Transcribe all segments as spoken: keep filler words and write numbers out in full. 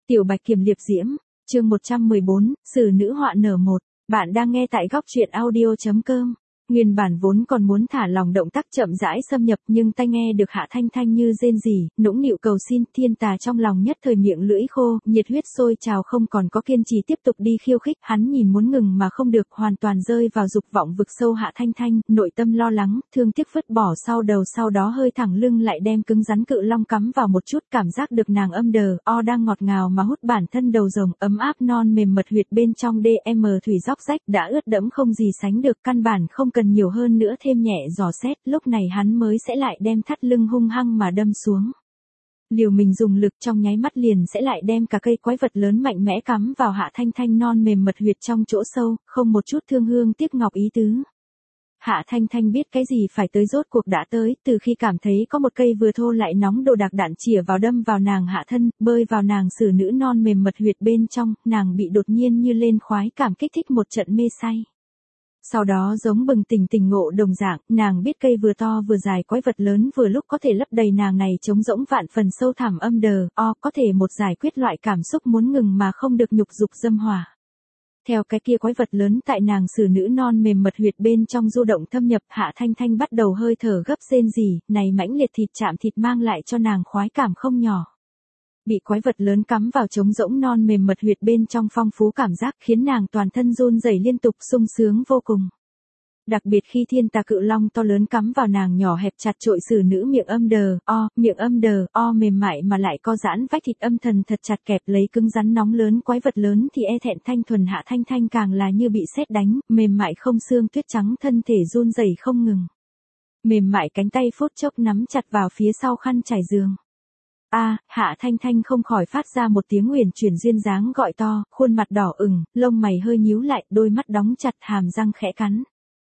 Tiểu Bạch Kiểm Liệp Diễm, chương một trăm mười bốn, Sử Nữ Họa Nở một. Bạn đang nghe tại góc truyện audio.com. Nguyên bản vốn còn muốn thả lòng động tác chậm rãi xâm nhập, nhưng tai nghe được Hạ Thanh Thanh như rên rỉ, nũng nịu cầu xin, Thiên Tà trong lòng nhất thời miệng lưỡi khô, nhiệt huyết sôi trào không còn có kiên trì tiếp tục đi khiêu khích, hắn nhìn muốn ngừng mà không được, hoàn toàn rơi vào dục vọng vực sâu Hạ Thanh Thanh, nội tâm lo lắng, thương tiếc vứt bỏ sau đầu, sau đó hơi thẳng lưng lại đem cứng rắn cự long cắm vào một chút, cảm giác được nàng âm đờ, o đang ngọt ngào mà hút bản thân đầu rồng, ấm áp non mềm mật huyệt bên trong đê em thủy róc rách đã ướt đẫm không gì sánh được, căn bản không cần nhiều hơn nữa thêm nhẹ dò xét, lúc này hắn mới sẽ lại đem thắt lưng hung hăng mà đâm xuống. Liều mình dùng lực trong nháy mắt liền sẽ lại đem cả cây quái vật lớn mạnh mẽ cắm vào Hạ Thanh Thanh non mềm mật huyệt trong chỗ sâu, không một chút thương hương tiếc ngọc ý tứ. Hạ Thanh Thanh biết cái gì phải tới rốt cuộc đã tới, từ khi cảm thấy có một cây vừa thô lại nóng đồ đạc đạn chĩa vào đâm vào nàng hạ thân, bơi vào nàng sử nữ non mềm mật huyệt bên trong, nàng bị đột nhiên như lên khoái cảm kích thích một trận mê say. Sau đó giống bừng tỉnh tỉnh ngộ đồng dạng, nàng biết cây vừa to vừa dài quái vật lớn vừa lúc có thể lấp đầy nàng này trống rỗng vạn phần sâu thẳm âm đờ, o có thể một giải quyết loại cảm xúc muốn ngừng mà không được nhục dục dâm hỏa. Theo cái kia quái vật lớn tại nàng sử nữ non mềm mật huyệt bên trong du động thâm nhập, Hạ Thanh Thanh bắt đầu hơi thở gấp rên rỉ, này mãnh liệt thịt chạm thịt mang lại cho nàng khoái cảm không nhỏ. Bị quái vật lớn cắm vào trống rỗng non mềm mật huyệt bên trong phong phú cảm giác khiến nàng toàn thân run rẩy liên tục sung sướng vô cùng. Đặc biệt khi Thiên Tà cự long to lớn cắm vào nàng nhỏ hẹp chặt trội sử nữ miệng âm đờ, o, miệng âm đờ, o mềm mại mà lại co giãn vách thịt âm thần thật chặt kẹp lấy cứng rắn nóng lớn quái vật lớn thì e thẹn thanh thuần Hạ Thanh Thanh càng là như bị sét đánh, mềm mại không xương tuyết trắng thân thể run rẩy không ngừng. Mềm mại cánh tay phút chốc nắm chặt vào phía sau khăn trải giường. A, à, Hạ Thanh Thanh không khỏi phát ra một tiếng uyển chuyển duyên dáng gọi to, khuôn mặt đỏ ửng, lông mày hơi nhíu lại, đôi mắt đóng chặt, hàm răng khẽ cắn.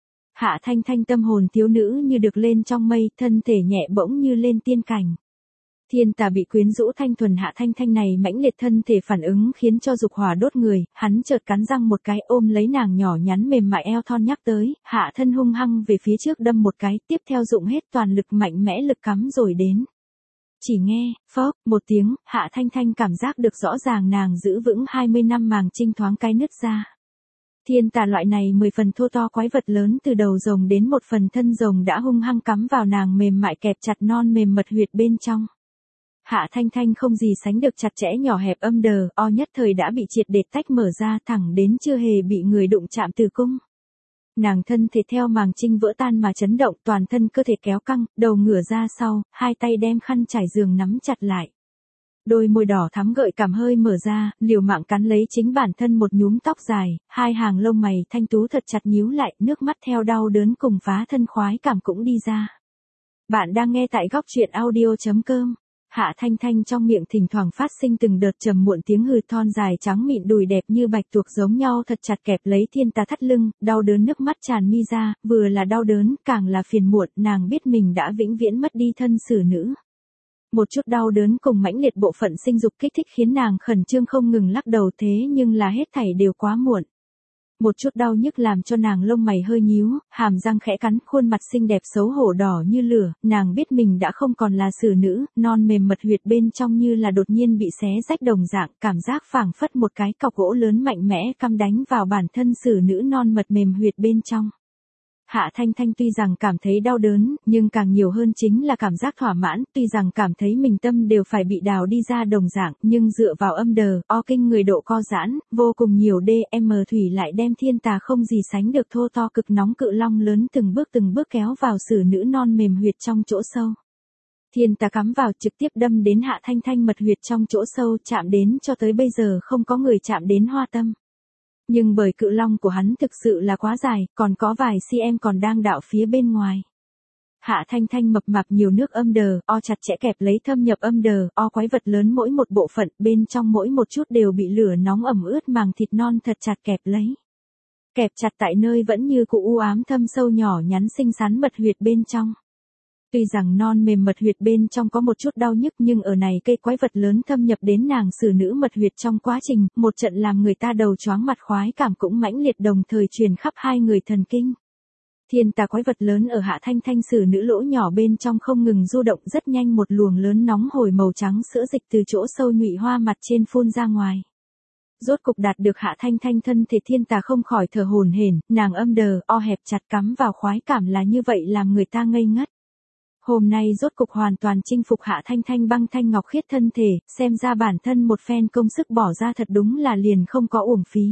Hạ Thanh Thanh tâm hồn thiếu nữ như được lên trong mây, thân thể nhẹ bỗng như lên tiên cảnh. Thiên Tà bị quyến rũ thanh thuần Hạ Thanh Thanh này mãnh liệt thân thể phản ứng khiến cho dục hỏa đốt người, hắn chợt cắn răng một cái ôm lấy nàng nhỏ nhắn mềm mại eo thon nhắc tới, hạ thân hung hăng về phía trước đâm một cái, tiếp theo dụng hết toàn lực mạnh mẽ lực cắm rồi đến. Chỉ nghe, phốc, một tiếng, Hạ Thanh Thanh cảm giác được rõ ràng nàng giữ vững hai mươi năm màng trinh thoáng cái nứt ra. Thiên Tà loại này mười phần thô to quái vật lớn từ đầu rồng đến một phần thân rồng đã hung hăng cắm vào nàng mềm mại kẹp chặt non mềm mật huyệt bên trong. Hạ Thanh Thanh không gì sánh được chặt chẽ nhỏ hẹp âm đờ, o nhất thời đã bị triệt để tách mở ra thẳng đến chưa hề bị người đụng chạm tử cung. Nàng thân thể theo màng trinh vỡ tan mà chấn động, toàn thân cơ thể kéo căng, đầu ngửa ra sau, hai tay đem khăn trải giường nắm chặt lại. Đôi môi đỏ thắm gợi cảm hơi mở ra, liều mạng cắn lấy chính bản thân một nhúm tóc dài, hai hàng lông mày thanh tú thật chặt nhíu lại, nước mắt theo đau đớn cùng phá thân khoái cảm cũng đi ra. Bạn đang nghe tại góc truyện audio.com. Hạ Thanh Thanh trong miệng thỉnh thoảng phát sinh từng đợt trầm muộn tiếng hừ, thon dài trắng mịn đùi đẹp như bạch tuộc giống nhau thật chặt kẹp lấy Thiên Tà thắt lưng, đau đớn nước mắt tràn mi ra, vừa là đau đớn, càng là phiền muộn, nàng biết mình đã vĩnh viễn mất đi thân sử nữ. Một chút đau đớn cùng mãnh liệt bộ phận sinh dục kích thích khiến nàng khẩn trương không ngừng lắc đầu, thế nhưng là hết thảy đều quá muộn. Một chút đau nhức làm cho nàng lông mày hơi nhíu, hàm răng khẽ cắn, khuôn mặt xinh đẹp xấu hổ đỏ như lửa, nàng biết mình đã không còn là sử nữ, non mềm mật huyệt bên trong như là đột nhiên bị xé rách đồng dạng, cảm giác phảng phất một cái cọc gỗ lớn mạnh mẽ cắm đánh vào bản thân sử nữ non mật mềm huyệt bên trong. Hạ Thanh Thanh tuy rằng cảm thấy đau đớn, nhưng càng nhiều hơn chính là cảm giác thỏa mãn, tuy rằng cảm thấy mình tâm đều phải bị đào đi ra đồng dạng, nhưng dựa vào âm đờ, o kinh người độ co giãn, vô cùng nhiều đê em thủy lại đem Thiên Tà không gì sánh được thô to cực nóng cự long lớn từng bước từng bước kéo vào sử nữ non mềm huyệt trong chỗ sâu. Thiên Tà cắm vào trực tiếp đâm đến Hạ Thanh Thanh mật huyệt trong chỗ sâu, chạm đến cho tới bây giờ không có người chạm đến hoa tâm. Nhưng bởi cự long của hắn thực sự là quá dài, còn có vài cm còn đang đạo phía bên ngoài. Hạ Thanh Thanh mập mạp nhiều nước âm đờ, o chặt chẽ kẹp lấy thâm nhập âm đờ, o quái vật lớn mỗi một bộ phận, bên trong mỗi một chút đều bị lửa nóng ẩm ướt màng thịt non thật chặt kẹp lấy. Kẹp chặt tại nơi vẫn như cụ u ám thâm sâu nhỏ nhắn xinh xắn mật huyệt bên trong. Tuy rằng non mềm mật huyệt bên trong có một chút đau nhức nhưng ở này cây quái vật lớn thâm nhập đến nàng sử nữ mật huyệt trong quá trình, một trận làm người ta đầu choáng mặt khoái cảm cũng mãnh liệt đồng thời truyền khắp hai người thần kinh. Thiên tà quái vật lớn ở Hạ Thanh Thanh xử nữ lỗ nhỏ bên trong không ngừng du động, rất nhanh một luồng lớn nóng hổi màu trắng sữa dịch từ chỗ sâu nhụy hoa mặt trên phun ra ngoài. Rốt cục đạt được Hạ Thanh Thanh thân thể, thiên tà không khỏi thở hổn hển, nàng âm đờ, o hẹp chặt cắm vào khoái cảm là như vậy làm người ta ngây ngất. Hôm nay rốt cục hoàn toàn chinh phục Hạ Thanh Thanh băng thanh ngọc khiết thân thể, xem ra bản thân một phen công sức bỏ ra thật đúng là liền không có uổng phí.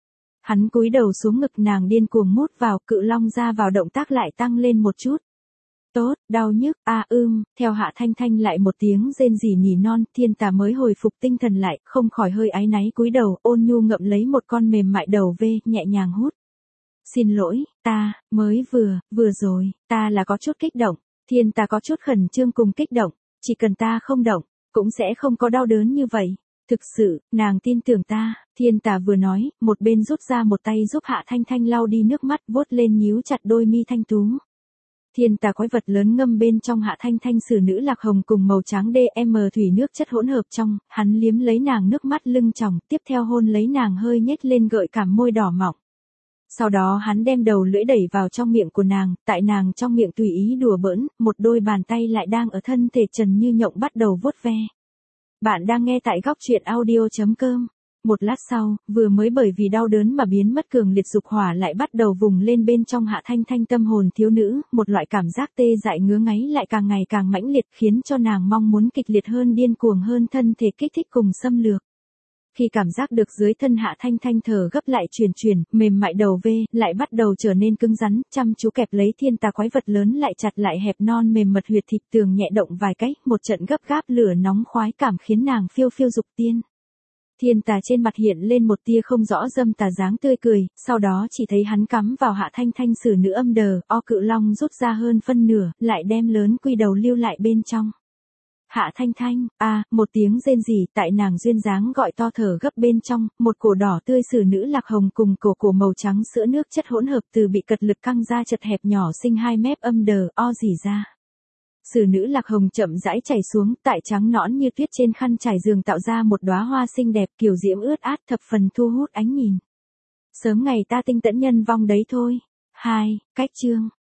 Hắn cúi đầu xuống ngực nàng điên cuồng mút vào, cự long ra vào động tác lại tăng lên một chút. Tốt, đau nhức, a à, ưm, theo Hạ Thanh Thanh lại một tiếng rên rỉ nỉ non, thiên tà mới hồi phục tinh thần lại, không khỏi hơi áy náy cúi đầu, ôn nhu ngậm lấy một con mềm mại đầu vê, nhẹ nhàng hút. Xin lỗi, ta, mới vừa, vừa rồi, ta là có chút kích động, thiên tà có chút khẩn trương cùng kích động, chỉ cần ta không động, cũng sẽ không có đau đớn như vậy. Thực sự, nàng tin tưởng ta, thiên tà vừa nói, một bên rút ra một tay giúp Hạ Thanh Thanh lau đi nước mắt, vuốt lên nhíu chặt đôi mi thanh tú. Thiên tà quái vật lớn ngâm bên trong Hạ Thanh Thanh xử nữ lạc hồng cùng màu trắng đê em thủy nước chất hỗn hợp trong, hắn liếm lấy nàng nước mắt lưng tròng, tiếp theo hôn lấy nàng hơi nhếch lên gợi cảm môi đỏ mọng. Sau đó hắn đem đầu lưỡi đẩy vào trong miệng của nàng, tại nàng trong miệng tùy ý đùa bỡn, một đôi bàn tay lại đang ở thân thể trần như nhộng bắt đầu vuốt ve. Bạn đang nghe tại góc truyện audio chấm com. Một lát sau, vừa mới bởi vì đau đớn mà biến mất cường liệt dục hỏa lại bắt đầu vùng lên bên trong Hạ Thanh Thanh tâm hồn thiếu nữ, một loại cảm giác tê dại ngứa ngáy lại càng ngày càng mãnh liệt khiến cho nàng mong muốn kịch liệt hơn, điên cuồng hơn thân thể kích thích cùng xâm lược. Khi cảm giác được dưới thân Hạ Thanh Thanh thở gấp lại truyền truyền, mềm mại đầu vê, lại bắt đầu trở nên cứng rắn, chăm chú kẹp lấy thiên tà quái vật lớn lại chặt lại hẹp non mềm mật huyệt thịt tường nhẹ động vài cách, một trận gấp gáp lửa nóng khoái cảm khiến nàng phiêu phiêu dục tiên. Thiên tà trên mặt hiện lên một tia không rõ dâm tà dáng tươi cười, sau đó chỉ thấy hắn cắm vào Hạ Thanh Thanh xử nữ âm đờ, o cự long rút ra hơn phân nửa, lại đem lớn quy đầu lưu lại bên trong. Hạ Thanh Thanh, a, à, một tiếng rên rỉ, tại nàng duyên dáng gọi to thở gấp bên trong, một cổ đỏ tươi xử nữ lạc hồng cùng cổ cổ màu trắng sữa nước chất hỗn hợp từ bị cật lực căng ra chật hẹp nhỏ xinh hai mép âm đờ, o dỉ ra. Xử nữ lạc hồng chậm rãi chảy xuống, tại trắng nõn như tuyết trên khăn trải giường tạo ra một đóa hoa xinh đẹp, kiều diễm ướt át, thập phần thu hút ánh nhìn. Sớm ngày ta tinh tẫn nhân vong đấy thôi. Hai, cách chương.